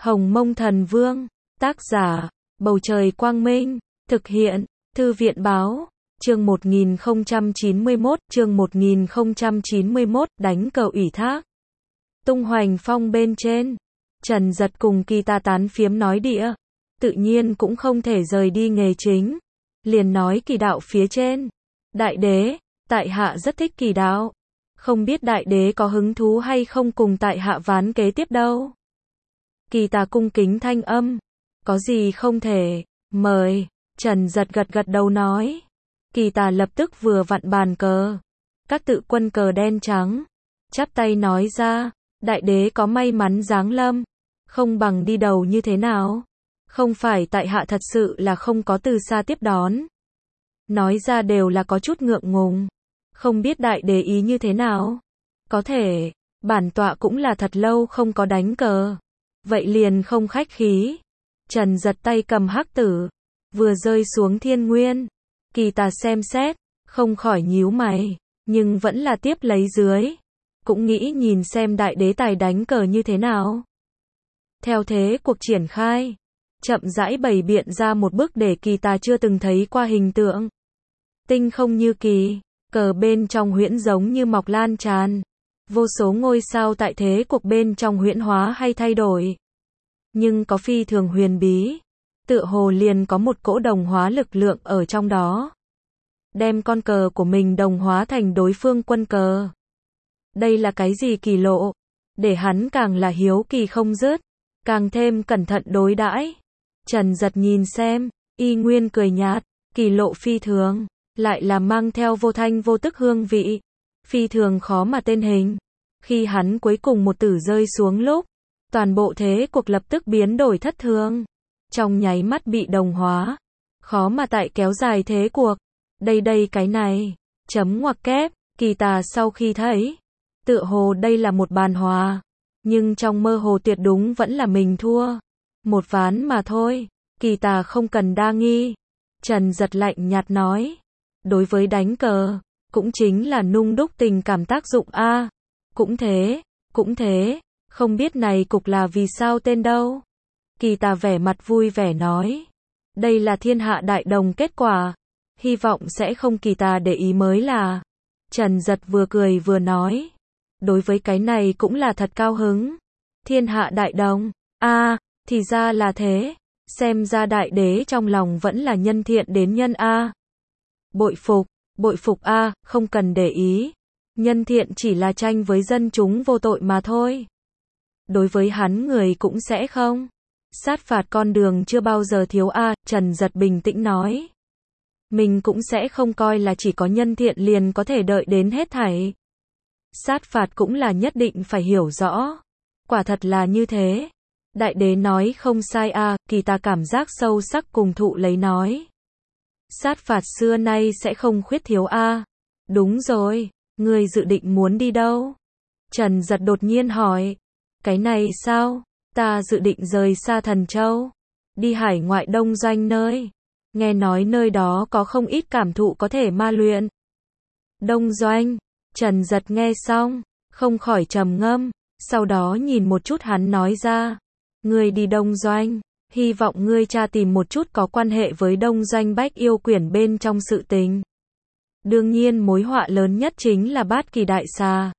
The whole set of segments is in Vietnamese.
Hồng Mông Thần Vương, tác giả, Bầu Trời Quang Minh, thực hiện, Thư viện Báo, chương 1091, đánh cờ ủy thác. Tung Hoành Phong bên trên, Trần Giật cùng Kỳ Ta tán phiếm nói đĩa, tự nhiên cũng không thể rời đi nghề chính. Liền nói kỳ đạo phía trên, đại đế, tại hạ rất thích kỳ đạo. Không biết đại đế có hứng thú hay không cùng tại hạ ván kế tiếp đâu. Kỳ Ta cung kính thanh âm, có gì không thể, mời. Trần Giật gật đầu nói. Kỳ Ta lập tức vừa vặn bàn cờ, các tự quân cờ đen trắng, chắp tay nói ra, đại đế có may mắn giáng lâm, không bằng đi đầu như thế nào? Không phải tại hạ thật sự là không có từ xa tiếp đón. Nói ra đều là có chút ngượng ngùng, không biết đại đế ý như thế nào? Có thể, bản tọa cũng là thật lâu không có đánh cờ, vậy liền không khách khí. Trần Giật tay cầm hắc tử, vừa rơi xuống thiên nguyên. Kỳ Ta xem xét, không khỏi nhíu mày, nhưng vẫn là tiếp lấy dưới. Cũng nghĩ nhìn xem đại đế tài đánh cờ như thế nào. Theo thế cuộc triển khai, chậm rãi bày biện ra một bức để Kỳ Ta chưa từng thấy qua hình tượng. Tinh không như kỳ, cờ bên trong huyễn giống như mọc lan tràn. Vô số ngôi sao tại thế cuộc bên trong huyễn hóa hay thay đổi. Nhưng có phi thường huyền bí, tựa hồ liền có một cỗ đồng hóa lực lượng ở trong đó. Đem con cờ của mình đồng hóa thành đối phương quân cờ. Đây là cái gì kỳ lộ? Để hắn càng là hiếu kỳ không dứt, càng thêm cẩn thận đối đãi. Trần Giật nhìn xem, y nguyên cười nhạt, kỳ lộ phi thường, lại là mang theo vô thanh vô tức hương vị, phi thường khó mà tên hình. Khi hắn cuối cùng một tử rơi xuống lúc, toàn bộ thế cuộc lập tức biến đổi thất thường, trong nháy mắt bị đồng hóa, khó mà tại kéo dài thế cuộc. Đây cái này, chấm ngoặc kép. Kỳ Ta sau khi thấy, tựa hồ đây là một bàn hòa, nhưng trong mơ hồ tuyệt đúng vẫn là mình thua. Một ván mà thôi, Kỳ Ta không cần đa nghi. Trần Giật lạnh nhạt nói, đối với đánh cờ, cũng chính là nung đúc tình cảm tác dụng a. Cũng thế, không biết này cục là vì sao tên đâu. Kỳ Ta vẻ mặt vui vẻ nói, đây là thiên hạ đại đồng kết quả, hy vọng sẽ không Kỳ Ta để ý mới là. Trần Giật vừa cười vừa nói, đối với cái này cũng là thật cao hứng. Thiên hạ đại đồng, thì ra là thế, xem ra đại đế trong lòng vẫn là nhân thiện đến nhân a. Bội phục a, không cần để ý. Nhân thiện chỉ là tranh với dân chúng vô tội mà thôi. Đối với hắn người cũng sẽ không sát phạt, con đường chưa bao giờ thiếu a. Trần Giật bình tĩnh nói, mình cũng sẽ không coi là chỉ có nhân thiện liền có thể đợi đến hết thảy. Sát phạt cũng là nhất định phải hiểu rõ. Quả thật là như thế. Đại đế nói không sai a. Kỳ Ta cảm giác sâu sắc cùng thụ lấy nói, sát phạt xưa nay sẽ không khuyết thiếu a. Đúng rồi, ngươi dự định muốn đi đâu? Trần Giật đột nhiên hỏi. Cái này sao? Ta dự định rời xa Thần Châu, đi hải ngoại đông doanh nơi. Nghe nói nơi đó có không ít cảm thụ có thể ma luyện. Đông doanh. Trần Giật nghe xong, không khỏi trầm ngâm, sau đó nhìn một chút hắn nói ra, ngươi đi đông doanh, hy vọng ngươi tra tìm một chút có quan hệ với đông doanh Bách Yêu Quyển bên trong sự tình. Đương nhiên mối họa lớn nhất chính là Bát Kỳ Đại Xà.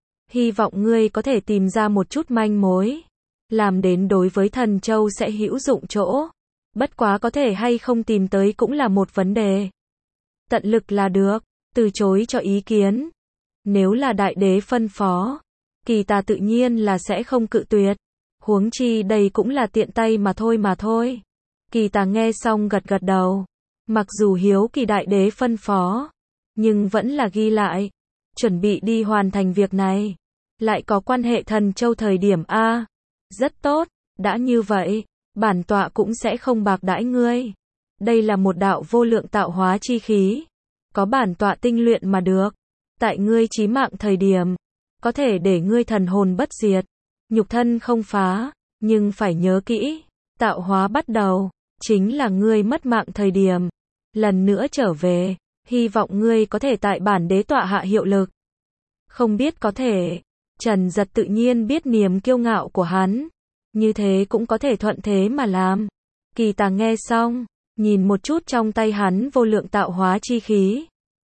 Hy vọng ngươi có thể tìm ra một chút manh mối, làm đến đối với Thần Châu sẽ hữu dụng chỗ. Bất quá có thể hay không tìm tới cũng là một vấn đề. Tận lực là được, từ chối cho ý kiến. Nếu là đại đế phân phó, Kỳ Ta tự nhiên là sẽ không cự tuyệt. Huống chi đây cũng là tiện tay mà thôi. Kỳ Ta nghe xong gật đầu. Mặc dù hiếu kỳ đại đế phân phó, nhưng vẫn là ghi lại, chuẩn bị đi hoàn thành việc này. Lại có quan hệ Thần Châu thời điểm a. Rất tốt, đã như vậy, bản tọa cũng sẽ không bạc đãi ngươi. Đây là một đạo vô lượng tạo hóa chi khí, có bản tọa tinh luyện mà được. Tại ngươi chí mạng thời điểm, có thể để ngươi thần hồn bất diệt, nhục thân không phá, nhưng phải nhớ kỹ, tạo hóa bắt đầu, chính là ngươi mất mạng thời điểm. Lần nữa trở về, hy vọng ngươi có thể tại bản đế tọa hạ hiệu lực. Không biết có thể. Trần Giật tự nhiên biết niềm kiêu ngạo của hắn, như thế cũng có thể thuận thế mà làm. Kỳ Tà nghe xong, nhìn một chút trong tay hắn vô lượng tạo hóa chi khí.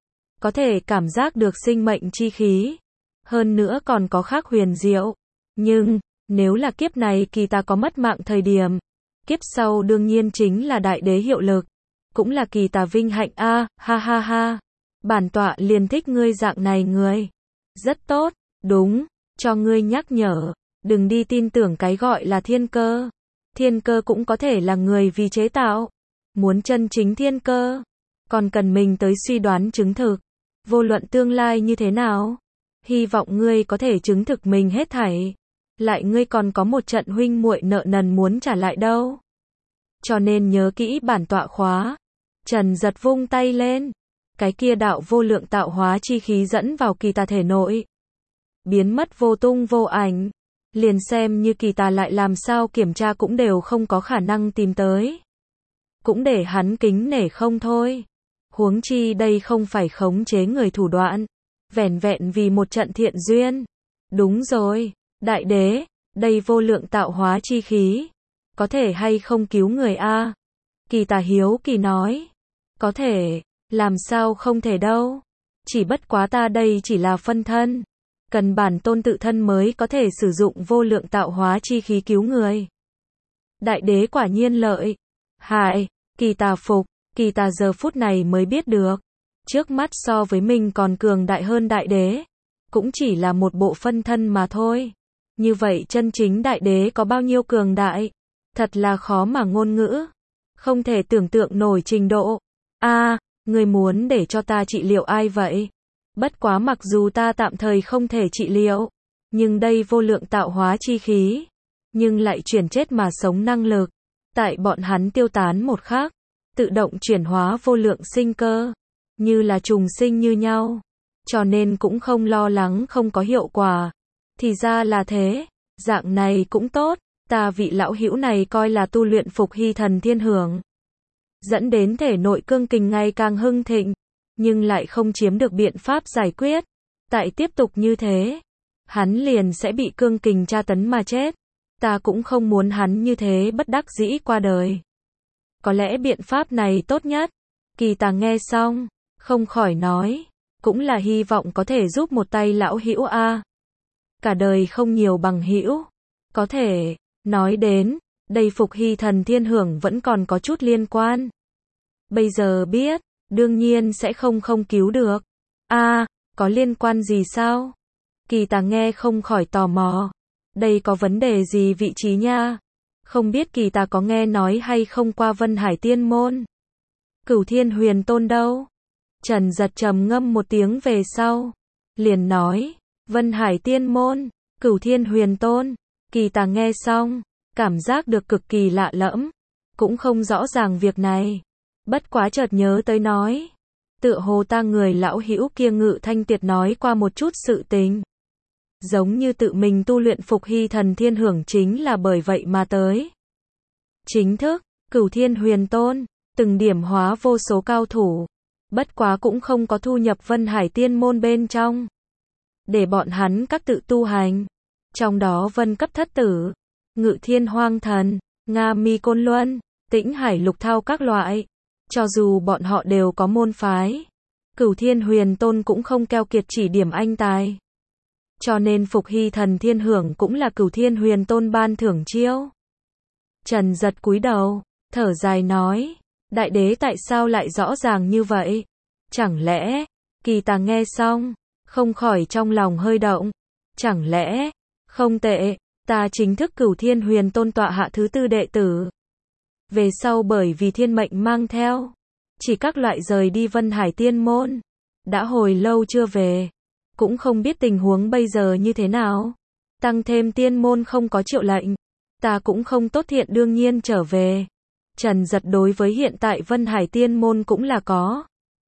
Có thể cảm giác được sinh mệnh chi khí. Hơn nữa còn có khác huyền diệu. Nhưng, nếu là kiếp này Kỳ Tà có mất mạng thời điểm, kiếp sau đương nhiên chính là đại đế hiệu lực. Cũng là Kỳ Tà vinh hạnh a, ha ha ha. Bản tọa liền thích ngươi dạng này người. Rất tốt, đúng, cho ngươi nhắc nhở, đừng đi tin tưởng cái gọi là thiên cơ. Thiên cơ cũng có thể là người vì chế tạo. Muốn chân chính thiên cơ, còn cần mình tới suy đoán chứng thực. Vô luận tương lai như thế nào, hy vọng ngươi có thể chứng thực mình hết thảy. Lại ngươi còn có một trận huynh muội nợ nần muốn trả lại đâu. Cho nên nhớ kỹ bản tọa khóa. Trần giật vung tay lên. Cái kia đạo vô lượng tạo hóa chi khí dẫn vào Kỳ Tà thể nội. Biến mất vô tung vô ảnh. Liền xem như Kỳ Tà lại làm sao kiểm tra cũng đều không có khả năng tìm tới. Cũng để hắn kính nể không thôi. Huống chi đây không phải khống chế người thủ đoạn. Vẻn vẹn vì một trận thiện duyên. Đúng rồi, đại đế, đây vô lượng tạo hóa chi khí. Có thể hay không cứu người a? Kỳ Tà hiếu kỳ nói. Có thể, làm sao không thể đâu. Chỉ bất quá ta đây chỉ là phân thân. Cần bản tôn tự thân mới có thể sử dụng vô lượng tạo hóa chi khí cứu người. Đại đế quả nhiên lợi hại. Kỳ Tà phục. Kỳ Tà giờ phút này mới biết được. Trước mắt so với mình còn cường đại hơn đại đế. Cũng chỉ là một bộ phân thân mà thôi. Như vậy chân chính đại đế có bao nhiêu cường đại? Thật là khó mà ngôn ngữ. Không thể tưởng tượng nổi trình độ. Người muốn để cho ta trị liệu ai vậy? Bất quá mặc dù ta tạm thời không thể trị liệu. Nhưng đây vô lượng tạo hóa chi khí. Nhưng lại chuyển chết mà sống năng lực. Tại bọn hắn tiêu tán một khắc. Tự động chuyển hóa vô lượng sinh cơ. Như là trùng sinh như nhau. Cho nên cũng không lo lắng không có hiệu quả. Thì ra là thế. Dạng này cũng tốt. Ta vị lão hữu này coi là tu luyện phục hy thần thiên hưởng. Dẫn đến thể nội cương kình ngày càng hưng thịnh. Nhưng lại không chiếm được biện pháp giải quyết. Tại tiếp tục như thế. Hắn liền sẽ bị cương kình tra tấn mà chết. Ta cũng không muốn hắn như thế bất đắc dĩ qua đời. Có lẽ biện pháp này tốt nhất. Kỳ Tà nghe xong. Không khỏi nói. Cũng là hy vọng có thể giúp một tay lão hữu a. Cả đời không nhiều bằng hữu. Có thể. Nói đến. Đây phục hy thần thiên hưởng vẫn còn có chút liên quan. Bây giờ biết. Đương nhiên sẽ không cứu được. Có liên quan gì sao? Kỳ Tà nghe không khỏi tò mò. Đây có vấn đề gì vị trí nha? Không biết Kỳ Tà có nghe nói hay không qua Vân Hải Tiên Môn? Cửu Thiên Huyền Tôn đâu? Trần giật trầm ngâm một tiếng về sau. Liền nói. Vân Hải Tiên Môn. Cửu Thiên Huyền Tôn. Kỳ Tà nghe xong. Cảm giác được cực kỳ lạ lẫm. Cũng không rõ ràng việc này. Bất quá chợt nhớ tới nói. Tựa hồ ta người lão hữu kia Ngự Thanh Tiệt nói qua một chút sự tình. Giống như tự mình tu luyện phục hy thần thiên hưởng chính là bởi vậy mà tới. Chính thức, Cửu Thiên Huyền Tôn, từng điểm hóa vô số cao thủ. Bất quá cũng không có thu nhập Vân Hải Tiên Môn bên trong. Để bọn hắn các tự tu hành. Trong đó Vân Cấp Thất Tử, Ngự Thiên Hoang Thần, Nga Mi Côn Luân, Tĩnh Hải Lục Thao các loại. Cho dù bọn họ đều có môn phái. Cửu Thiên Huyền Tôn cũng không keo kiệt chỉ điểm anh tài. Cho nên phục hy thần thiên hưởng cũng là Cửu Thiên Huyền Tôn ban thưởng chiêu. Trần giật cúi đầu, thở dài nói. Đại đế tại sao lại rõ ràng như vậy? Chẳng lẽ, Kỳ Tà nghe xong, không khỏi trong lòng hơi động. Chẳng lẽ, không tệ, ta chính thức Cửu Thiên Huyền Tôn tọa hạ thứ tư đệ tử. Về sau bởi vì thiên mệnh mang theo. Chỉ các loại rời đi Vân Hải Tiên Môn. Đã hồi lâu chưa về. Cũng không biết tình huống bây giờ như thế nào. Tăng thêm tiên môn không có triệu lệnh. Ta cũng không tốt thiện đương nhiên trở về. Trần giật đối với hiện tại Vân Hải Tiên Môn cũng là có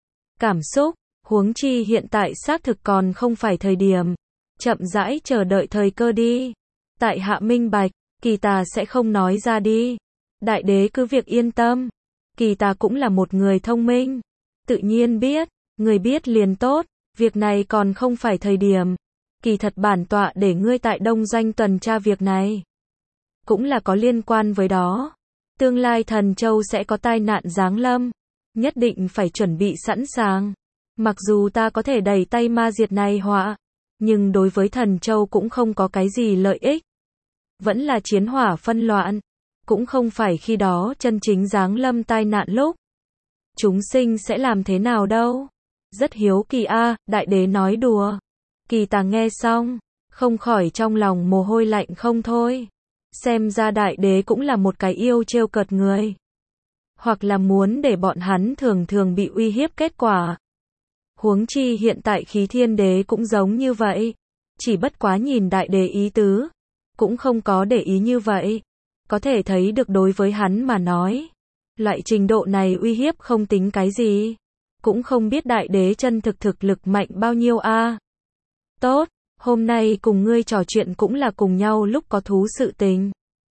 cảm xúc. Huống chi hiện tại xác thực còn không phải thời điểm. Chậm rãi chờ đợi thời cơ đi. Tại hạ minh bạch. Kỳ Tà sẽ không nói ra đi. Đại đế cứ việc yên tâm. Kỳ Tà cũng là một người thông minh. Tự nhiên biết. Người biết liền tốt. Việc này còn không phải thời điểm. Kỳ thật bản tọa để ngươi tại Đông Doanh tuần tra việc này. cũng là có liên quan với đó. Tương lai Thần Châu sẽ có tai nạn giáng lâm, nhất định phải chuẩn bị sẵn sàng. Mặc dù ta có thể đẩy tay ma diệt này họa, nhưng đối với Thần Châu cũng không có cái gì lợi ích. Vẫn là chiến hỏa phân loạn, cũng không phải khi đó chân chính giáng lâm tai nạn lúc. Chúng sinh sẽ làm thế nào đâu? Rất hiếu kỳ a, đại đế nói đùa. Kỳ Tà nghe xong, không khỏi trong lòng mồ hôi lạnh không thôi. Xem ra đại đế cũng là một cái yêu trêu cợt người. Hoặc là muốn để bọn hắn thường thường bị uy hiếp kết quả. Huống chi hiện tại Khí Thiên Đế cũng giống như vậy. Chỉ bất quá nhìn đại đế ý tứ, cũng không có để ý như vậy. Có thể thấy được đối với hắn mà nói, loại trình độ này uy hiếp không tính cái gì. Cũng không biết đại đế chân thực lực mạnh bao nhiêu a. Tốt, hôm nay cùng ngươi trò chuyện cũng là cùng nhau lúc có thú sự tình.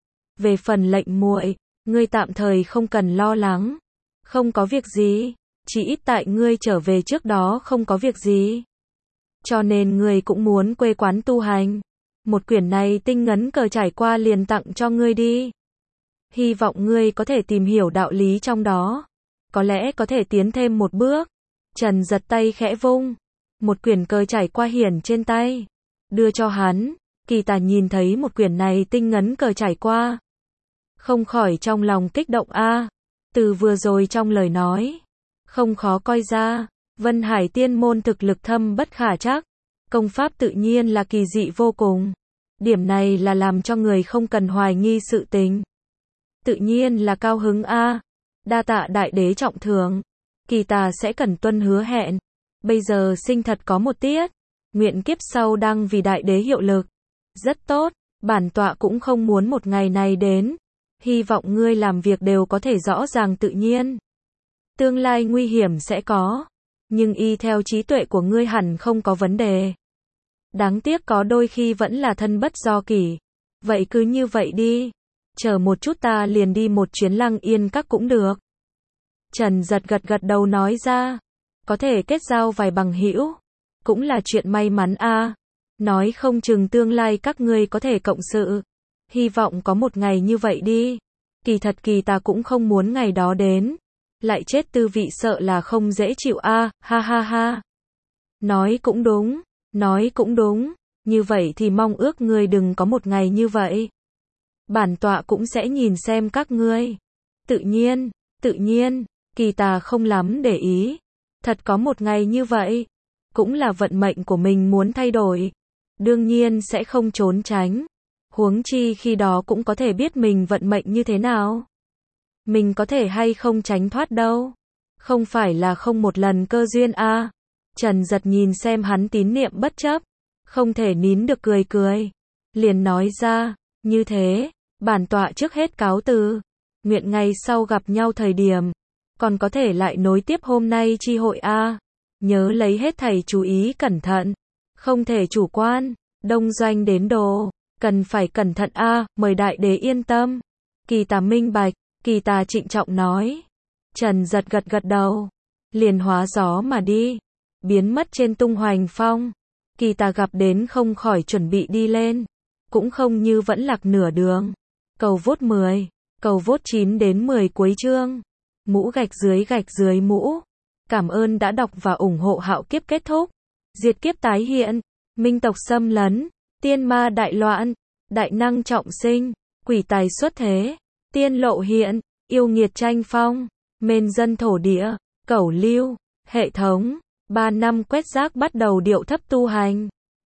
Về phần lệnh muội, ngươi tạm thời không cần lo lắng. Không có việc gì, chỉ ít tại ngươi trở về trước đó không có việc gì. Cho nên ngươi cũng muốn quê quán tu hành. Một quyển này tinh ngấn cờ trải qua liền tặng cho ngươi đi. Hy vọng ngươi có thể tìm hiểu đạo lý trong đó. Có lẽ có thể tiến thêm một bước. Trần giật tay khẽ vung. Một quyển cờ trải qua hiển trên tay. Đưa cho hắn. Kỳ Tà nhìn thấy một quyển này tinh ngấn cờ trải qua. Không khỏi trong lòng kích động a. Từ vừa rồi trong lời nói, không khó coi ra. Vân Hải tiên môn thực lực thâm bất khả trắc. Công pháp tự nhiên là kỳ dị vô cùng. Điểm này là làm cho người không cần hoài nghi sự tình. Tự nhiên là cao hứng a. Đa tạ đại đế trọng thưởng. Kỳ Tà sẽ cẩn tuân hứa hẹn. Bây giờ sinh thật có một tiết. Nguyện kiếp sau đang vì đại đế hiệu lực. Rất tốt, bản tọa cũng không muốn một ngày này đến. Hy vọng ngươi làm việc đều có thể rõ ràng tự nhiên. Tương lai nguy hiểm sẽ có, nhưng y theo trí tuệ của ngươi hẳn không có vấn đề. Đáng tiếc có đôi khi vẫn là thân bất do kỷ. Vậy cứ như vậy đi. Chờ một chút ta liền đi một chuyến Lăng Yên Các cũng được. Trần giật gật đầu nói ra. Có thể kết giao vài bằng hữu, cũng là chuyện may mắn a. Nói không chừng tương lai các ngươi có thể cộng sự. Hy vọng có một ngày như vậy đi. Kỳ thật Kỳ Tà cũng không muốn ngày đó đến. Lại chết tư vị sợ là không dễ chịu a, ha ha ha. Nói cũng đúng, nói cũng đúng. Như vậy thì mong ước ngươi đừng có một ngày như vậy. Bản tọa cũng sẽ nhìn xem các ngươi. Tự nhiên, Kỳ Tà không lắm để ý. Thật có một ngày như vậy, cũng là vận mệnh của mình muốn thay đổi. Đương nhiên sẽ không trốn tránh. Huống chi khi đó cũng có thể biết mình vận mệnh như thế nào. Mình có thể hay không tránh thoát đâu. Không phải là không một lần cơ duyên a. Trần giật nhìn xem hắn tín niệm bất chấp. Không thể nín được cười. Liền nói ra, như thế, bản tọa trước hết cáo từ. Nguyện ngày sau gặp nhau thời điểm, còn có thể lại nối tiếp hôm nay chi hội a. Nhớ lấy hết thầy chú ý cẩn thận. Không thể chủ quan, đông doanh đến đồ. Cần phải cẩn thận a, mời đại đế yên tâm. Kỳ Tà minh bạch, Kỳ Tà trịnh trọng nói. Trần giật gật đầu. Liền hóa gió mà đi. Biến mất trên Tung Hoành Phong. Kỳ Tà gặp đến không khỏi chuẩn bị đi lên. Cũng không như vẫn lạc nửa đường. Cầu vốt 10. Cầu vốt 9 đến 10 cuối chương. Mũ gạch dưới mũ. Cảm ơn đã đọc và ủng hộ Hạo Kiếp kết thúc. Diệt kiếp tái hiện. Minh tộc xâm lấn. Tiên ma đại loạn. Đại năng trọng sinh. Quỷ tài xuất thế. Tiên lộ hiện. Yêu nghiệt tranh phong. Mên dân thổ địa. Cẩu lưu. Hệ thống. 3 năm quét rác bắt đầu điệu thấp tu hành.